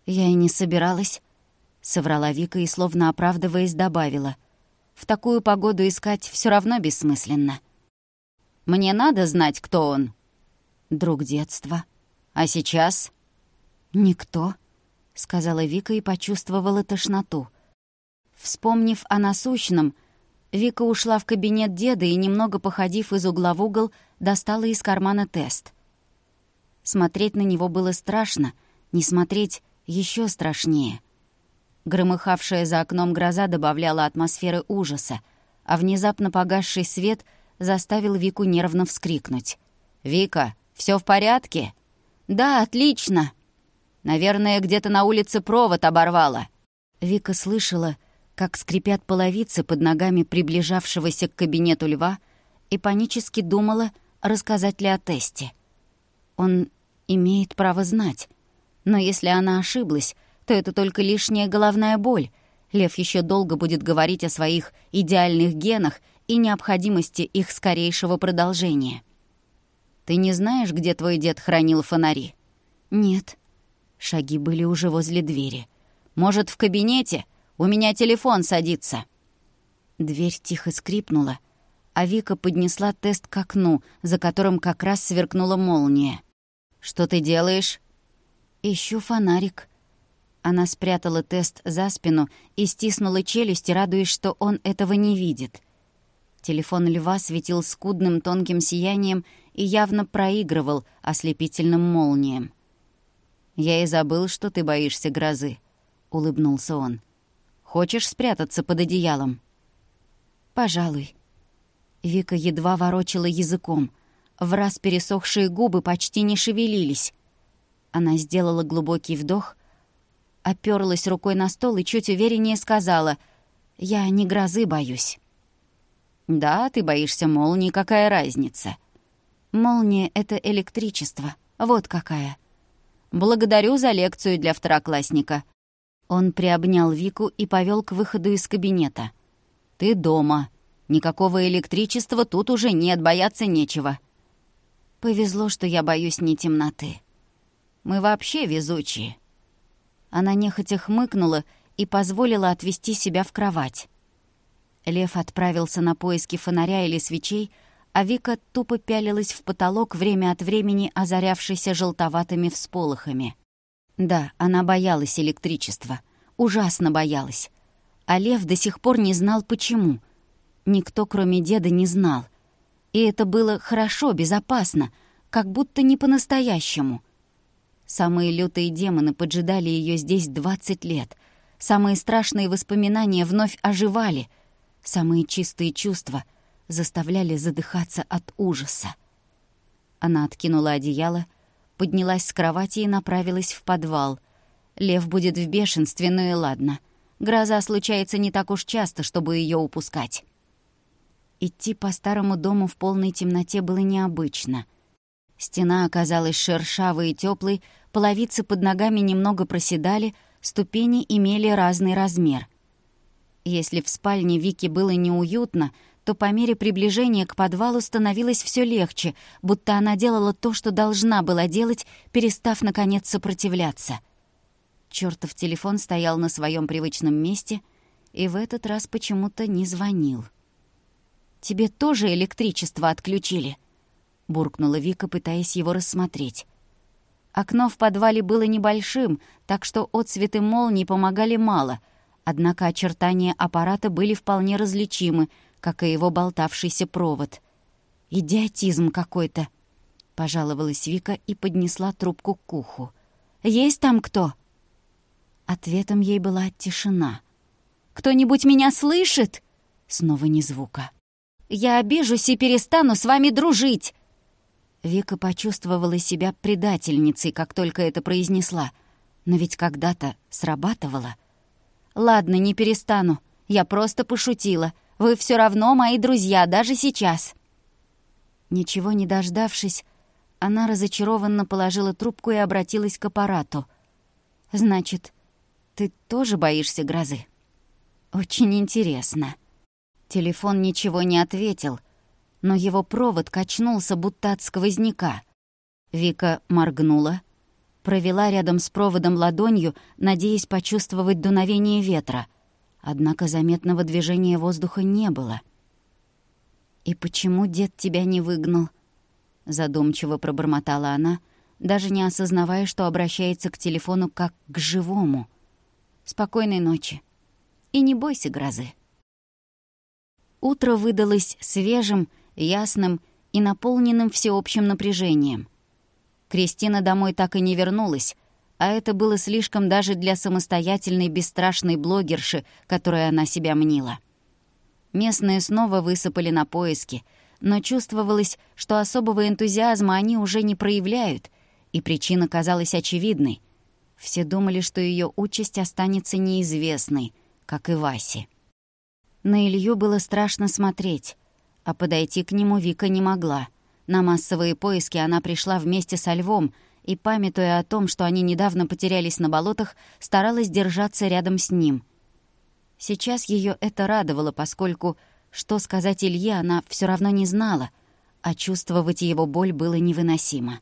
«Я и не собиралась», — соврала Вика и, словно оправдываясь, добавила. «В такую погоду искать все равно бессмысленно». «Мне надо знать, кто он». «Друг детства». «А сейчас?» «Никто», — сказала Вика и почувствовала тошноту. Вспомнив о насущном, Вика ушла в кабинет деда и, немного походив из угла в угол, достала из кармана тест. Смотреть на него было страшно, не смотреть еще страшнее. Громыхавшая за окном гроза добавляла атмосферы ужаса, а внезапно погасший свет заставил Вику нервно вскрикнуть. «Вика, все в порядке?» «Да, отлично!» «Наверное, где-то на улице провод оборвало». Вика слышала, как скрипят половицы под ногами приближавшегося к кабинету льва, и панически думала, рассказать ли о тесте. Он имеет право знать. Но если она ошиблась, то это только лишняя головная боль. Лев еще долго будет говорить о своих идеальных генах и необходимости их скорейшего продолжения. «Ты не знаешь, где твой дед хранил фонари?» «Нет». Шаги были уже возле двери. «Может, в кабинете? У меня телефон садится». Дверь тихо скрипнула, а Вика поднесла тест к окну, за которым как раз сверкнула молния. «Что ты делаешь?» «Ищу фонарик». Она спрятала тест за спину и стиснула челюсть, радуясь, что он этого не видит. Телефон льва светил скудным тонким сиянием и явно проигрывал ослепительным молниям. «Я и забыл, что ты боишься грозы», — улыбнулся он. «Хочешь спрятаться под одеялом?» «Пожалуй». Вика едва ворочала языком. Враз пересохшие губы почти не шевелились. Она сделала глубокий вдох, оперлась рукой на стол и чуть увереннее сказала: «Я не грозы боюсь». «Да, ты боишься молнии, какая разница?» «Молния — это электричество. Вот какая». «Благодарю за лекцию для второклассника». Он приобнял Вику и повел к выходу из кабинета. «Ты дома. Никакого электричества тут уже нет, бояться нечего». «Повезло, что я боюсь не темноты. Мы вообще везучие». Она нехотя хмыкнула и позволила отвести себя в кровать. Лев отправился на поиски фонаря или свечей, а Вика тупо пялилась в потолок, время от времени озарявшийся желтоватыми всполохами. Да, она боялась электричества, ужасно боялась. А Лев до сих пор не знал, почему. Никто, кроме деда, не знал. И это было хорошо, безопасно, как будто не по-настоящему. Самые лютые демоны поджидали ее здесь 20 лет. Самые страшные воспоминания вновь оживали. Самые чистые чувства заставляли задыхаться от ужаса. Она откинула одеяло, поднялась с кровати и направилась в подвал. Лев будет в бешенстве, ну и ладно. Гроза случается не так уж часто, чтобы ее упускать. Идти по старому дому в полной темноте было необычно. Стена оказалась шершавой и теплой, половицы под ногами немного проседали, ступени имели разный размер. Если в спальне Вики было неуютно, то по мере приближения к подвалу становилось все легче, будто она делала то, что должна была делать, перестав, наконец, сопротивляться. Чёртов телефон стоял на своем привычном месте и в этот раз почему-то не звонил. «Тебе тоже электричество отключили?» — буркнула Вика, пытаясь его рассмотреть. Окно в подвале было небольшим, так что отсветы молний помогали мало, однако очертания аппарата были вполне различимы, как и его болтавшийся провод. «Идиотизм какой-то», — пожаловалась Вика и поднесла трубку к уху. «Есть там кто?» Ответом ей была тишина. «Кто-нибудь меня слышит?» Снова ни звука. «Я обижусь и перестану с вами дружить!» Вика почувствовала себя предательницей, как только это произнесла. Но ведь когда-то срабатывало. «Ладно, не перестану. Я просто пошутила. Вы все равно мои друзья, даже сейчас». Ничего не дождавшись, она разочарованно положила трубку и обратилась к аппарату. «Значит, ты тоже боишься грозы?» «Очень интересно». Телефон ничего не ответил, но его провод качнулся, будто от сквозняка. Вика моргнула, провела рядом с проводом ладонью, надеясь почувствовать дуновение ветра. Однако заметного движения воздуха не было. «И почему дед тебя не выгнал?» Задумчиво пробормотала она, даже не осознавая, что обращается к телефону как к живому. «Спокойной ночи. И не бойся грозы». Утро выдалось свежим, ясным и наполненным всеобщим напряжением. Кристина домой так и не вернулась, а это было слишком даже для самостоятельной бесстрашной блогерши, которой она себя мнила. Местные снова высыпали на поиски, но чувствовалось, что особого энтузиазма они уже не проявляют, и причина казалась очевидной. Все думали, что ее участь останется неизвестной, как и Васе. На Илью было страшно смотреть, а подойти к нему Вика не могла. На массовые поиски она пришла вместе со Львом и, памятуя о том, что они недавно потерялись на болотах, старалась держаться рядом с ним. Сейчас ее это радовало, поскольку, что сказать Илье, она все равно не знала, а чувствовать его боль было невыносимо.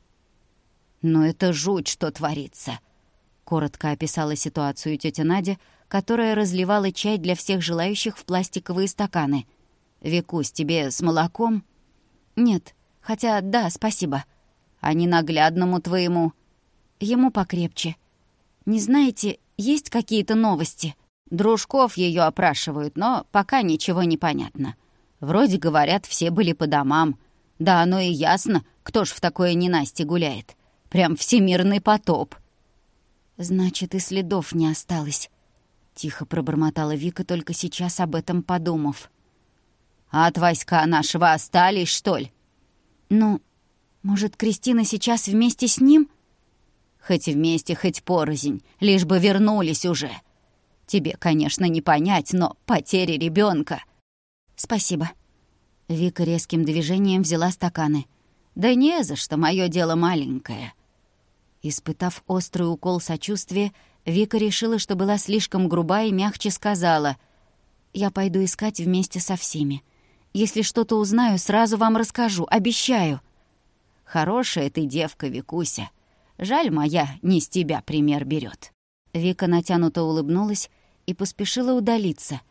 «Но это жуть, что творится», — коротко описала ситуацию тетя Надя, которая разливала чай для всех желающих в пластиковые стаканы. «Викусь, тебе с молоком?» «Нет, хотя да, спасибо. А ненаглядному твоему?» «Ему покрепче. Не знаете, есть какие-то новости?» Дружков ее опрашивают, но пока ничего не понятно. Вроде говорят, все были по домам. Да оно и ясно, кто ж в такое ненастье гуляет. Прям всемирный потоп. «Значит, и следов не осталось», — тихо пробормотала Вика, только сейчас об этом подумав. «А от Васька нашего остались, что ли?» «Ну, может, Кристина сейчас вместе с ним?» «Хоть вместе, хоть порознь, лишь бы вернулись уже. Тебе, конечно, не понять, но потери ребенка. «Спасибо». Вика резким движением взяла стаканы. «Да не за что, мое дело маленькое». Испытав острый укол сочувствия, Вика решила, что была слишком груба и мягче сказала: «Я пойду искать вместе со всеми. Если что-то узнаю, сразу вам расскажу, обещаю». «Хорошая ты девка, Викуся. Жаль, моя не с тебя пример берет». Вика натянуто улыбнулась и поспешила удалиться,